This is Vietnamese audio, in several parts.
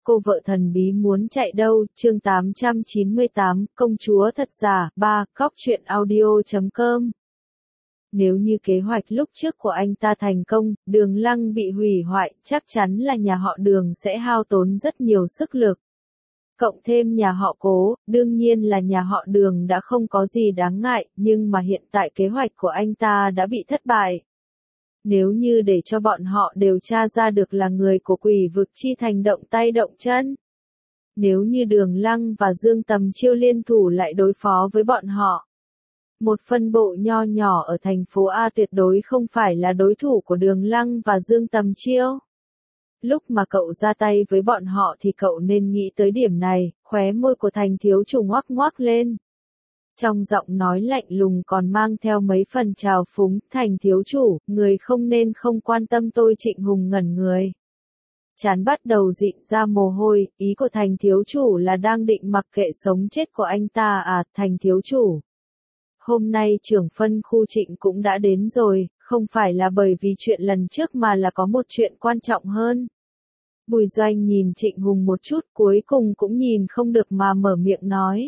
cô vợ thần bí muốn chạy đâu, chương 898, công chúa thật giả, 3, cóc truyện audio.com. Nếu như kế hoạch lúc trước của anh ta thành công, Đường Lăng bị hủy hoại, chắc chắn là nhà họ Đường sẽ hao tốn rất nhiều sức lực. Cộng thêm nhà họ Cố, đương nhiên là nhà họ Đường đã không có gì đáng ngại, nhưng mà hiện tại kế hoạch của anh ta đã bị thất bại. Nếu như để cho bọn họ đều tra ra được là người của Quỷ Vực Chi Thành động tay động chân. Nếu như Đường Lăng và Dương Tầm Chiêu liên thủ lại đối phó với bọn họ. Một phân bộ nho nhỏ ở thành phố A tuyệt đối không phải là đối thủ của Đường Lăng và Dương Tầm Chiêu. Lúc mà cậu ra tay với bọn họ thì cậu nên nghĩ tới điểm này, khóe môi của Thành thiếu chủ ngoác ngoác lên. Trong giọng nói lạnh lùng còn mang theo mấy phần trào phúng, Thành thiếu chủ, người không nên không quan tâm tôi. Trịnh Hùng ngẩn người. Trán bắt đầu dịn ra mồ hôi, ý của Thành thiếu chủ là đang định mặc kệ sống chết của anh ta à, Thành thiếu chủ. Hôm nay trưởng phân khu Trịnh cũng đã đến rồi, không phải là bởi vì chuyện lần trước mà là có một chuyện quan trọng hơn. Bùi Doanh nhìn Trịnh Hùng một chút cuối cùng cũng nhìn không được mà mở miệng nói.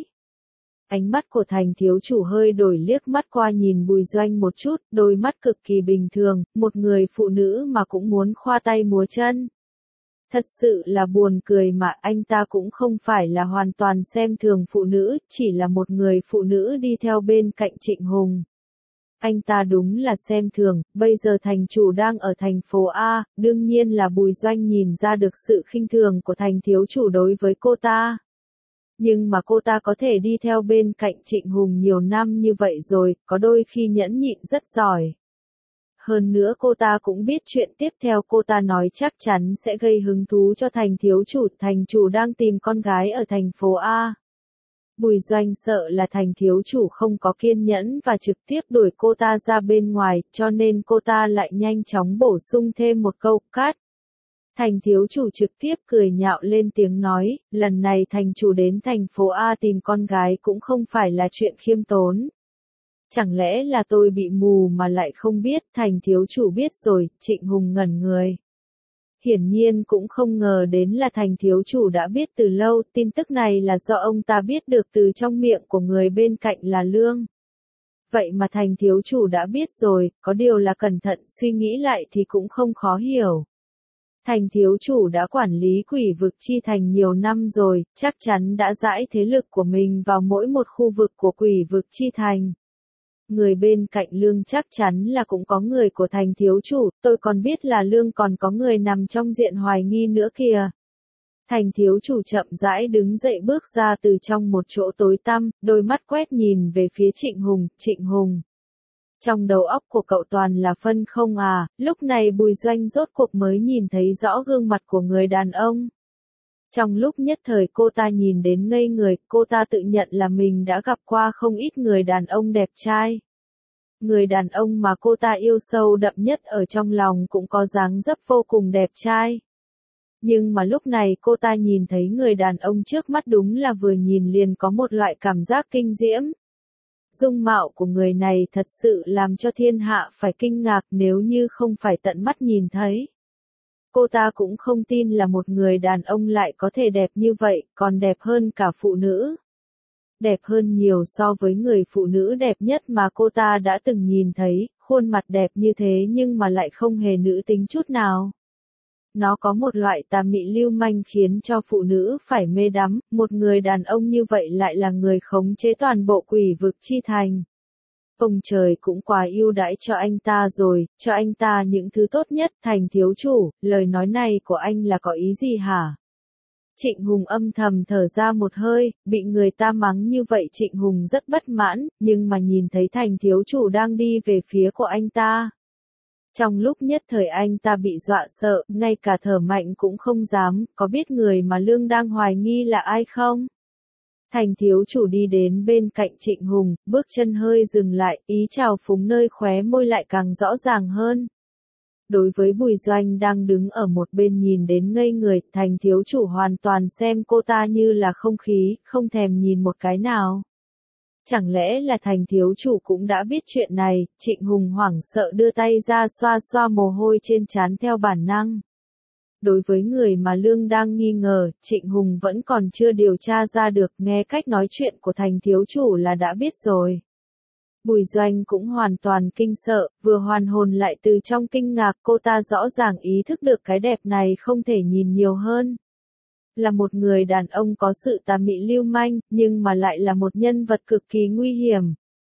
Ánh mắt của Thành thiếu chủ hơi đổi liếc mắt qua nhìn Bùi Doanh một chút, đôi mắt cực kỳ bình thường, một người phụ nữ mà cũng muốn khoa tay múa chân. Thật sự là buồn cười mà anh ta cũng không phải là hoàn toàn xem thường phụ nữ, chỉ là một người phụ nữ đi theo bên cạnh Trịnh Hùng. Anh ta đúng là xem thường, bây giờ thành chủ đang ở thành phố A, đương nhiên là Bùi Doanh nhìn ra được sự khinh thường của Thành thiếu chủ đối với cô ta. Nhưng mà cô ta có thể đi theo bên cạnh Trịnh Hùng nhiều năm như vậy rồi, có đôi khi nhẫn nhịn rất giỏi. Hơn nữa cô ta cũng biết chuyện tiếp theo cô ta nói chắc chắn sẽ gây hứng thú cho Thành thiếu chủ. Thành chủ đang tìm con gái ở thành phố A. Bùi Doanh sợ là Thành thiếu chủ không có kiên nhẫn và trực tiếp đuổi cô ta ra bên ngoài, cho nên cô ta lại nhanh chóng bổ sung thêm một câu, cát. Thành thiếu chủ trực tiếp cười nhạo lên tiếng nói, lần này thành chủ đến thành phố A tìm con gái cũng không phải là chuyện khiêm tốn. Chẳng lẽ là tôi bị mù mà lại không biết, Thành thiếu chủ biết rồi, Trịnh Hùng ngẩn người. Hiển nhiên cũng không ngờ đến là Thành thiếu chủ đã biết từ lâu, tin tức này là do ông ta biết được từ trong miệng của người bên cạnh là Lương. Vậy mà Thành thiếu chủ đã biết rồi, có điều là cẩn thận suy nghĩ lại thì cũng không khó hiểu. Thành thiếu chủ đã quản lý Quỷ Vực Chi Thành nhiều năm rồi, chắc chắn đã dãi thế lực của mình vào mỗi một khu vực của Quỷ Vực Chi Thành. Người bên cạnh Lương chắc chắn là cũng có người của Thành thiếu chủ, tôi còn biết là Lương còn có người nằm trong diện hoài nghi nữa kìa. Thành thiếu chủ chậm rãi đứng dậy bước ra từ trong một chỗ tối tăm, đôi mắt quét nhìn về phía Trịnh Hùng, Trịnh Hùng. Trong đầu óc của cậu toàn là phân không à, lúc này Bùi Doanh rốt cuộc mới nhìn thấy rõ gương mặt của người đàn ông. Trong lúc nhất thời cô ta nhìn đến ngây người, cô ta tự nhận là mình đã gặp qua không ít người đàn ông đẹp trai. Người đàn ông mà cô ta yêu sâu đậm nhất ở trong lòng cũng có dáng dấp vô cùng đẹp trai. Nhưng mà lúc này cô ta nhìn thấy người đàn ông trước mắt đúng là vừa nhìn liền có một loại cảm giác kinh diễm. Dung mạo của người này thật sự làm cho thiên hạ phải kinh ngạc nếu như không phải tận mắt nhìn thấy. Cô ta cũng không tin là một người đàn ông lại có thể đẹp như vậy, còn đẹp hơn cả phụ nữ. Đẹp hơn nhiều so với người phụ nữ đẹp nhất mà cô ta đã từng nhìn thấy, khuôn mặt đẹp như thế nhưng mà lại không hề nữ tính chút nào. Nó có một loại tà mị lưu manh khiến cho phụ nữ phải mê đắm, một người đàn ông như vậy lại là người khống chế toàn bộ Quỷ Vực Chi Thành. Ông trời cũng quá ưu đãi cho anh ta rồi, cho anh ta những thứ tốt nhất. Thành thiếu chủ, lời nói này của anh là có ý gì hả? Trịnh Hùng âm thầm thở ra một hơi, bị người ta mắng như vậy Trịnh Hùng rất bất mãn, nhưng mà nhìn thấy Thành thiếu chủ đang đi về phía của anh ta. Trong lúc nhất thời anh ta bị dọa sợ, ngay cả thở mạnh cũng không dám, có biết người mà Lương đang hoài nghi là ai không? Thành thiếu chủ đi đến bên cạnh Trịnh Hùng, bước chân hơi dừng lại, ý chào phúng nơi khóe môi lại càng rõ ràng hơn. Đối với Bùi Doanh đang đứng ở một bên nhìn đến ngây người, Thành thiếu chủ hoàn toàn xem cô ta như là không khí, không thèm nhìn một cái nào. Chẳng lẽ là Thành thiếu chủ cũng đã biết chuyện này, Trịnh Hùng hoảng sợ đưa tay ra xoa xoa mồ hôi trên trán theo bản năng. Đối với người mà Lương đang nghi ngờ, Trịnh Hùng vẫn còn chưa điều tra ra được, nghe cách nói chuyện của Thành thiếu chủ là đã biết rồi. Bùi Doanh cũng hoàn toàn kinh sợ, vừa hoàn hồn lại từ trong kinh ngạc, cô ta rõ ràng ý thức được cái đẹp này không thể nhìn nhiều hơn. Là một người đàn ông có sự tà mị lưu manh, nhưng mà lại là một nhân vật cực kỳ nguy hiểm.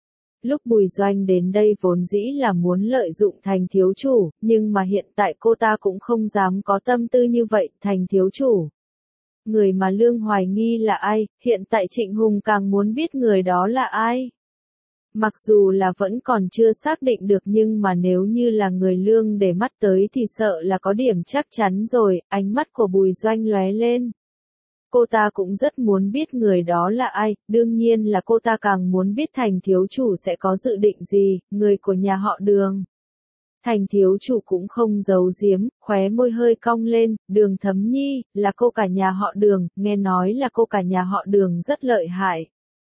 Lúc Bùi Doanh đến đây vốn dĩ là muốn lợi dụng Thành thiếu chủ, nhưng mà hiện tại cô ta cũng không dám có tâm tư như vậy, Thành thiếu chủ. Người mà Lương hoài nghi là ai, hiện tại Trịnh Hùng càng muốn biết người đó là ai. Mặc dù là vẫn còn chưa xác định được nhưng mà nếu như là người Lương để mắt tới thì sợ là có điểm chắc chắn rồi, ánh mắt của Bùi Doanh lóe lên. Cô ta cũng rất muốn biết người đó là ai, đương nhiên là cô ta càng muốn biết Thành thiếu chủ sẽ có dự định gì, người của nhà họ Đường. Thành thiếu chủ cũng không giấu giếm, khóe môi hơi cong lên, Đường Thấm Nhi, là cô cả nhà họ Đường, nghe nói là cô cả nhà họ Đường rất lợi hại.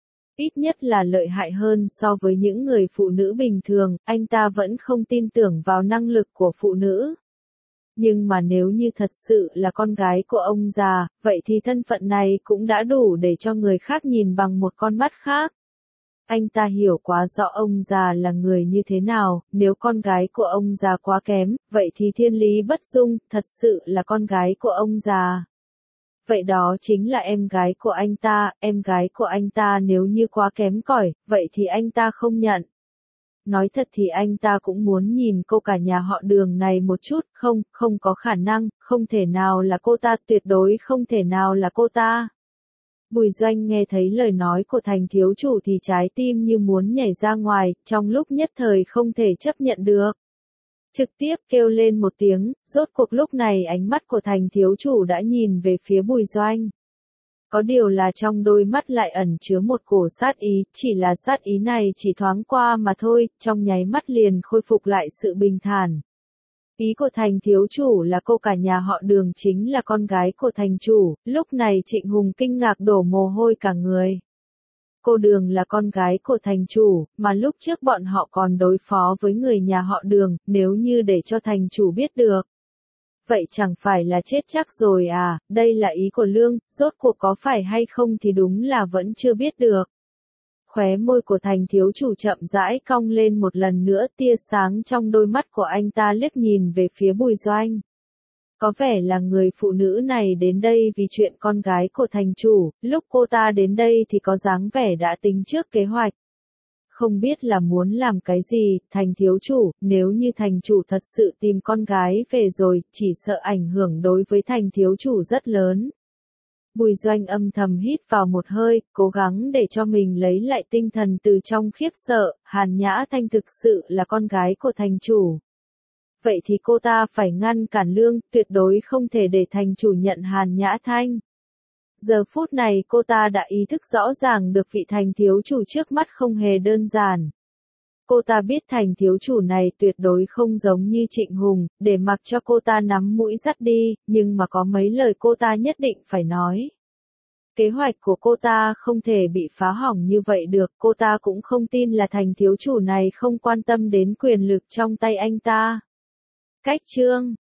Ít nhất là lợi hại hơn so với những người phụ nữ bình thường, anh ta vẫn không tin tưởng vào năng lực của phụ nữ. Nhưng mà nếu như thật sự là con gái của ông già, vậy thì thân phận này cũng đã đủ để cho người khác nhìn bằng một con mắt khác. Anh ta hiểu quá rõ ông già là người như thế nào, nếu con gái của ông già quá kém, vậy thì thiên lý bất dung, thật sự là con gái của ông già. Vậy đó chính là em gái của em gái của anh ta nếu như quá kém cỏi, vậy thì anh ta không nhận. Nói thật thì anh ta cũng muốn nhìn cô cả nhà họ Đường này một chút, không có khả năng, không thể nào là cô ta, tuyệt đối không thể nào là cô ta. Bùi Doanh nghe thấy lời nói của Thành thiếu chủ thì trái tim như muốn nhảy ra ngoài, trong lúc nhất thời không thể chấp nhận được. Trực tiếp kêu lên một tiếng, rốt cuộc lúc này ánh mắt của Thành thiếu chủ đã nhìn về phía Bùi Doanh. Có điều là trong đôi mắt lại ẩn chứa một cổ sát ý, chỉ là sát ý này chỉ thoáng qua mà thôi, trong nháy mắt liền khôi phục lại sự bình thản. Ý của Thành thiếu chủ là cô cả nhà họ Đường chính là con gái của thành chủ, lúc này Trịnh Hùng kinh ngạc đổ mồ hôi cả người. Cô Đường là con gái của thành chủ, mà lúc trước bọn họ còn đối phó với người nhà họ Đường, nếu như để cho thành chủ biết được. Vậy chẳng phải là chết chắc rồi à, đây là ý của Lương, rốt cuộc có phải hay không thì đúng là vẫn chưa biết được. Khóe môi của Thành thiếu chủ chậm rãi cong lên một lần nữa, tia sáng trong đôi mắt của anh ta liếc nhìn về phía Bùi Doanh. Có vẻ là người phụ nữ này đến đây vì chuyện con gái của thành chủ, lúc cô ta đến đây thì có dáng vẻ đã tính trước kế hoạch. Không biết là muốn làm cái gì, Thành thiếu chủ, nếu như thành chủ thật sự tìm con gái về rồi, chỉ sợ ảnh hưởng đối với Thành thiếu chủ rất lớn. Bùi Doanh âm thầm hít vào một hơi, cố gắng để cho mình lấy lại tinh thần từ trong khiếp sợ, Hàn Nhã Thanh thực sự là con gái của thành chủ. Vậy thì cô ta phải ngăn cản Lương, tuyệt đối không thể để thành chủ nhận Hàn Nhã Thanh. Giờ phút này cô ta đã ý thức rõ ràng được vị Thành thiếu chủ trước mắt không hề đơn giản. Cô ta biết Thành thiếu chủ này tuyệt đối không giống như Trịnh Hùng, để mặc cho cô ta nắm mũi dắt đi, nhưng mà có mấy lời cô ta nhất định phải nói. Kế hoạch của cô ta không thể bị phá hỏng như vậy được, cô ta cũng không tin là Thành thiếu chủ này không quan tâm đến quyền lực trong tay anh ta. Cách chương